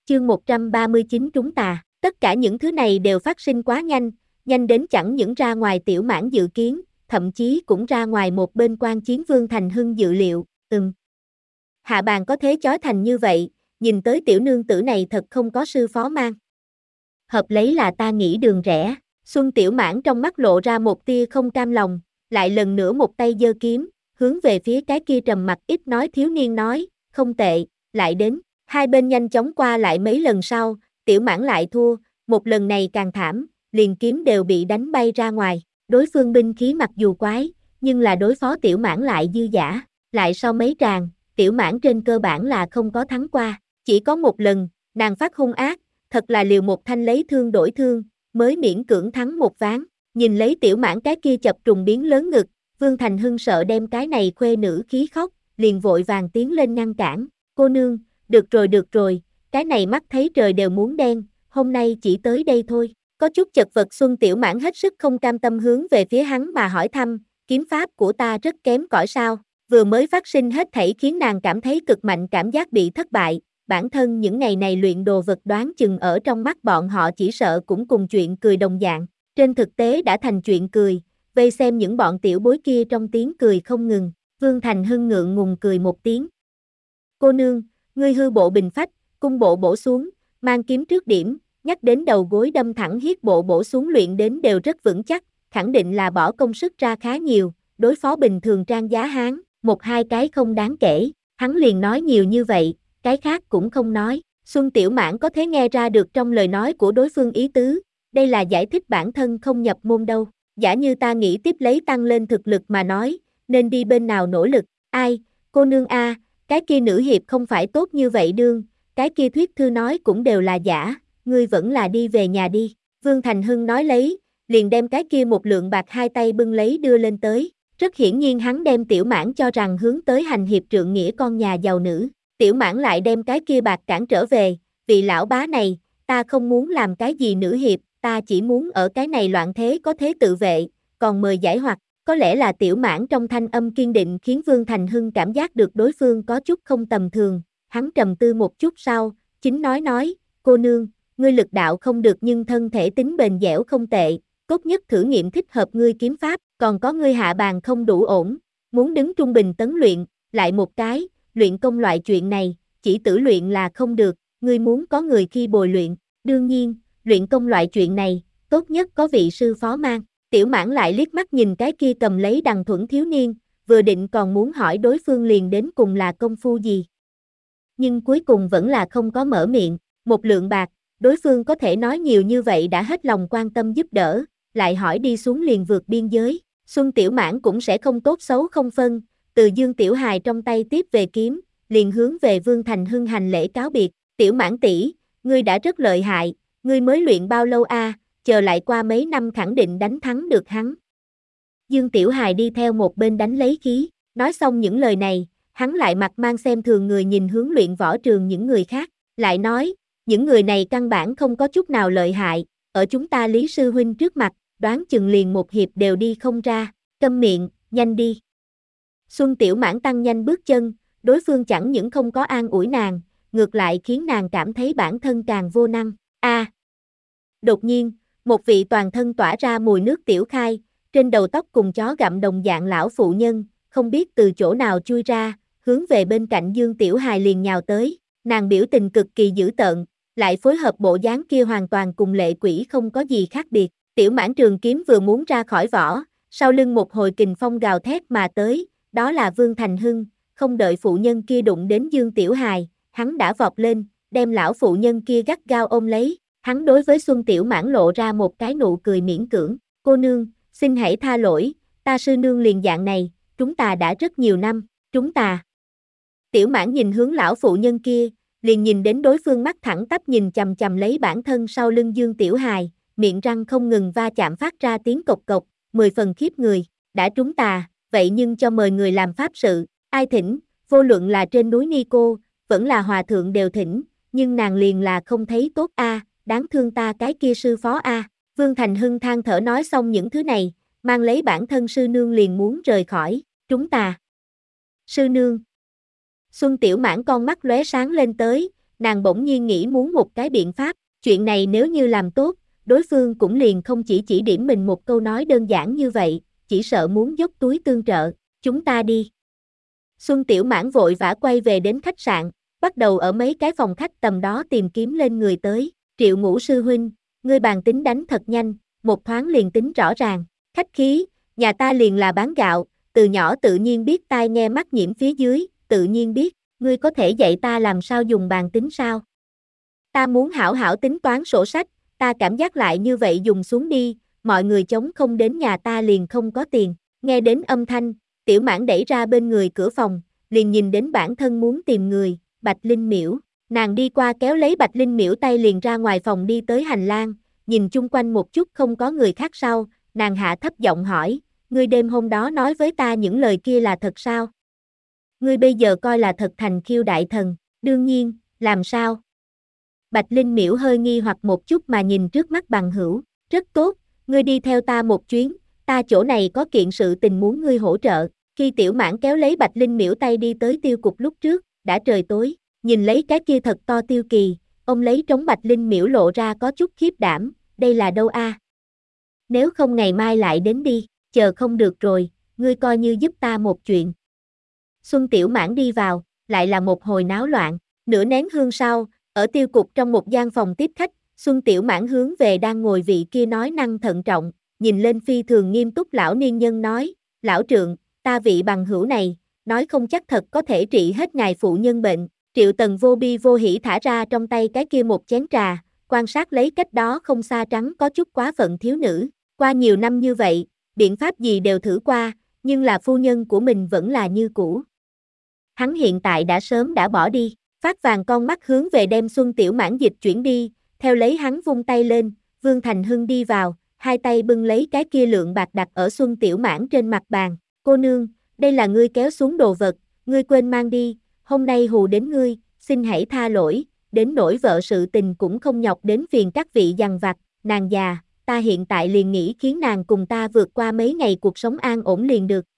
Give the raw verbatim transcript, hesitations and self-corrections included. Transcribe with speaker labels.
Speaker 1: Chương một trăm ba mươi chín Trúng tà. Tất cả những thứ này đều phát sinh quá nhanh, nhanh đến chẳng những ra ngoài Tiểu Mãn dự kiến, thậm chí cũng ra ngoài một bên Quan Chiến Vương Thành Hưng dự liệu. Ừm. Hạ bàn có thế chói thành như vậy, nhìn tới tiểu nương tử này thật không có sư phó mang. Hợp lấy là ta nghĩ đường rẽ. Xuân Tiểu Mãn trong mắt lộ ra một tia không cam lòng, lại lần nữa một tay giơ kiếm, hướng về phía cái kia trầm mặc ít nói thiếu niên nói, không tệ, lại đến. Hai bên nhanh chóng qua lại mấy lần sau, Tiểu Mãn lại thua, một lần này càng thảm, liền kiếm đều bị đánh bay ra ngoài. Đối phương binh khí mặc dù quái, nhưng là đối phó Tiểu Mãn lại dư dả. Lại sau mấy tràng, Tiểu Mãn trên cơ bản là không có thắng qua. Chỉ có một lần, nàng phát hung ác, thật là liều một thanh lấy thương đổi thương, mới miễn cưỡng thắng một ván. Nhìn lấy Tiểu Mãn cái kia chập trùng biến lớn ngực, Vương Thành Hưng sợ đem cái này khuê nữ khí khóc, liền vội vàng tiến lên ngăn cản. Cô nương, được rồi được rồi, cái này mắt thấy trời đều muốn đen, hôm nay chỉ tới đây thôi. Có chút chật vật Xuân Tiểu Mãn hết sức không cam tâm hướng về phía hắn mà hỏi thăm, kiếm pháp của ta rất kém cỏi sao? Vừa mới phát sinh hết thảy khiến nàng cảm thấy cực mạnh cảm giác bị thất bại, bản thân những ngày này luyện đồ vật đoán chừng ở trong mắt bọn họ chỉ sợ cũng cùng chuyện cười đồng dạng, trên thực tế đã thành chuyện cười, vây xem những bọn tiểu bối kia trong tiếng cười không ngừng, Vương Thành Hưng ngượng ngùng cười một tiếng. Cô nương, ngươi hư bộ bình phách, cung bộ bổ xuống, mang kiếm trước điểm, nhắc đến đầu gối đâm thẳng hiết bộ bổ xuống luyện đến đều rất vững chắc, khẳng định là bỏ công sức ra khá nhiều, đối phó bình thường trang giá hán, một hai cái không đáng kể, hắn liền nói nhiều như vậy, cái khác cũng không nói. Xuân Tiểu Mãn có thể nghe ra được trong lời nói của đối phương ý tứ, đây là giải thích bản thân không nhập môn đâu, giả như ta nghĩ tiếp lấy tăng lên thực lực mà nói, nên đi bên nào nỗ lực, ai, cô nương a, cái kia nữ hiệp không phải tốt như vậy đương, cái kia thuyết thư nói cũng đều là giả, ngươi vẫn là đi về nhà đi. Vương Thành Hưng nói lấy, liền đem cái kia một lượng bạc hai tay bưng lấy đưa lên tới, rất hiển nhiên hắn đem Tiểu Mãn cho rằng hướng tới hành hiệp trượng nghĩa con nhà giàu nữ. Tiểu Mãn lại đem cái kia bạc cản trở về, vị lão bá này, ta không muốn làm cái gì nữ hiệp, ta chỉ muốn ở cái này loạn thế có thế tự vệ, còn mời giải hoặc, có lẽ là Tiểu Mãn trong thanh âm kiên định khiến Vương Thành Hưng cảm giác được đối phương có chút không tầm thường, hắn trầm tư một chút sau, chính nói nói, cô nương, ngươi lực đạo không được nhưng thân thể tính bền dẻo không tệ, tốt nhất thử nghiệm thích hợp ngươi kiếm pháp, còn có ngươi hạ bàn không đủ ổn, muốn đứng trung bình tấn luyện, lại một cái, luyện công loại chuyện này, chỉ tử luyện là không được, ngươi muốn có người khi bồi luyện, đương nhiên, luyện công loại chuyện này, tốt nhất có vị sư phó mang. Tiểu Mãn lại liếc mắt nhìn cái kia cầm lấy đằng thuẫn thiếu niên, vừa định còn muốn hỏi đối phương liền đến cùng là công phu gì. Nhưng cuối cùng vẫn là không có mở miệng, một lượng bạc, đối phương có thể nói nhiều như vậy đã hết lòng quan tâm giúp đỡ, lại hỏi đi xuống liền vượt biên giới, Xuân Tiểu Mãn cũng sẽ không tốt xấu không phân, từ Dương Tiểu Hài trong tay tiếp về kiếm, liền hướng về Vương Thành Hưng hành lễ cáo biệt, Tiểu Mãn tỷ, ngươi đã rất lợi hại, ngươi mới luyện bao lâu a, à, chờ lại qua mấy năm khẳng định đánh thắng được hắn. Dương Tiểu Hài đi theo một bên đánh lấy khí, nói xong những lời này, hắn lại mặt mang xem thường người nhìn hướng luyện võ trường những người khác, lại nói, những người này căn bản không có chút nào lợi hại, ở chúng ta Lý Sư Huynh trước mặt, đoán chừng liền một hiệp đều đi không ra, câm miệng, nhanh đi. Xuân Tiểu Mãn tăng nhanh bước chân, đối phương chẳng những không có an ủi nàng, ngược lại khiến nàng cảm thấy bản thân càng vô năng. A. À, đột nhiên, một vị toàn thân tỏa ra mùi nước tiểu khai, trên đầu tóc cùng chó gặm đồng dạng lão phụ nhân, không biết từ chỗ nào chui ra, hướng về bên cạnh Dương Tiểu Hài liền nhào tới, nàng biểu tình cực kỳ dữ tợn, lại phối hợp bộ dáng kia hoàn toàn cùng lệ quỷ không có gì khác biệt. Tiểu Mãn trường kiếm vừa muốn ra khỏi vỏ, sau lưng một hồi kình phong gào thét mà tới, đó là Vương Thành Hưng, không đợi phụ nhân kia đụng đến Dương Tiểu Hài, hắn đã vọt lên, đem lão phụ nhân kia gắt gao ôm lấy, hắn đối với Xuân Tiểu Mãn lộ ra một cái nụ cười miễn cưỡng, cô nương, xin hãy tha lỗi, ta sư nương liền dạng này, chúng ta đã rất nhiều năm, chúng ta. Tiểu Mãn nhìn hướng lão phụ nhân kia, liền nhìn đến đối phương mắt thẳng tắp nhìn chằm chằm lấy bản thân sau lưng Dương Tiểu Hài, miệng răng không ngừng va chạm phát ra tiếng cộc cộc, mười phần khiếp người, đã trúng tà, vậy nhưng cho mời người làm pháp sự, ai thỉnh, vô luận là trên núi Ni Cô, vẫn là hòa thượng đều thỉnh, nhưng nàng liền là không thấy tốt a, à, đáng thương ta cái kia sư phó a. À. Vương Thành Hưng than thở nói xong những thứ này, mang lấy bản thân sư nương liền muốn rời khỏi, trúng tà. Sư nương. Xuân Tiểu Mãn con mắt lóe sáng lên tới, nàng bỗng nhiên nghĩ muốn một cái biện pháp, chuyện này nếu như làm tốt, đối phương cũng liền không chỉ chỉ điểm mình một câu nói đơn giản như vậy, chỉ sợ muốn dốc túi tương trợ, chúng ta đi. Xuân Tiểu Mãn vội vã quay về đến khách sạn, bắt đầu ở mấy cái phòng khách tầm đó tìm kiếm lên người tới, Triệu Ngũ sư huynh, ngươi bàn tính đánh thật nhanh, một thoáng liền tính rõ ràng, khách khí, nhà ta liền là bán gạo, từ nhỏ tự nhiên biết tai nghe mắt nhiễm phía dưới, tự nhiên biết, ngươi có thể dạy ta làm sao dùng bàn tính sao? Ta muốn hảo hảo tính toán sổ sách, ta cảm giác lại như vậy dùng xuống đi, mọi người chống không đến nhà ta liền không có tiền, nghe đến âm thanh, Tiểu Mãn đẩy ra bên người cửa phòng, liền nhìn đến bản thân muốn tìm người, Bạch Linh Miễu, nàng đi qua kéo lấy Bạch Linh Miễu tay liền ra ngoài phòng đi tới hành lang, nhìn chung quanh một chút không có người khác sau, nàng hạ thấp giọng hỏi, ngươi đêm hôm đó nói với ta những lời kia là thật sao? Ngươi bây giờ coi là thật thành Khiêu đại thần, đương nhiên, làm sao? Bạch Linh Miễu hơi nghi hoặc một chút mà nhìn trước mắt bằng hữu, rất tốt, ngươi đi theo ta một chuyến, ta chỗ này có kiện sự tình muốn ngươi hỗ trợ, khi Tiểu Mãn kéo lấy Bạch Linh Miễu tay đi tới tiêu cục lúc trước, đã trời tối, nhìn lấy cái kia thật to tiêu kỳ, ông lấy trống Bạch Linh Miễu lộ ra có chút khiếp đảm, đây là đâu a? Nếu không ngày mai lại đến đi, chờ không được rồi, ngươi coi như giúp ta một chuyện. Xuân Tiểu Mãn đi vào, lại là một hồi náo loạn, nửa nén hương sau, ở tiêu cục trong một gian phòng tiếp khách, Xuân Tiểu Mãn hướng về đang ngồi vị kia nói năng thận trọng, nhìn lên phi thường nghiêm túc lão niên nhân nói, lão trượng, ta vị bằng hữu này, nói không chắc thật có thể trị hết ngài phụ nhân bệnh, Triệu Tần vô bi vô hỉ thả ra trong tay cái kia một chén trà, quan sát lấy cách đó không xa trắng có chút quá phận thiếu nữ, qua nhiều năm như vậy, biện pháp gì đều thử qua, nhưng là phu nhân của mình vẫn là như cũ. Hắn hiện tại đã sớm đã bỏ đi, phát vàng con mắt hướng về đem Xuân Tiểu Mãn dịch chuyển đi, theo lấy hắn vung tay lên, Vương Thành Hưng đi vào, hai tay bưng lấy cái kia lượng bạc đặt ở Xuân Tiểu Mãn trên mặt bàn, cô nương, đây là ngươi kéo xuống đồ vật, ngươi quên mang đi, hôm nay hù đến ngươi, xin hãy tha lỗi, đến nỗi vợ sự tình cũng không nhọc đến phiền các vị dằn vặt, nàng già, ta hiện tại liền nghĩ khiến nàng cùng ta vượt qua mấy ngày cuộc sống an ổn liền được.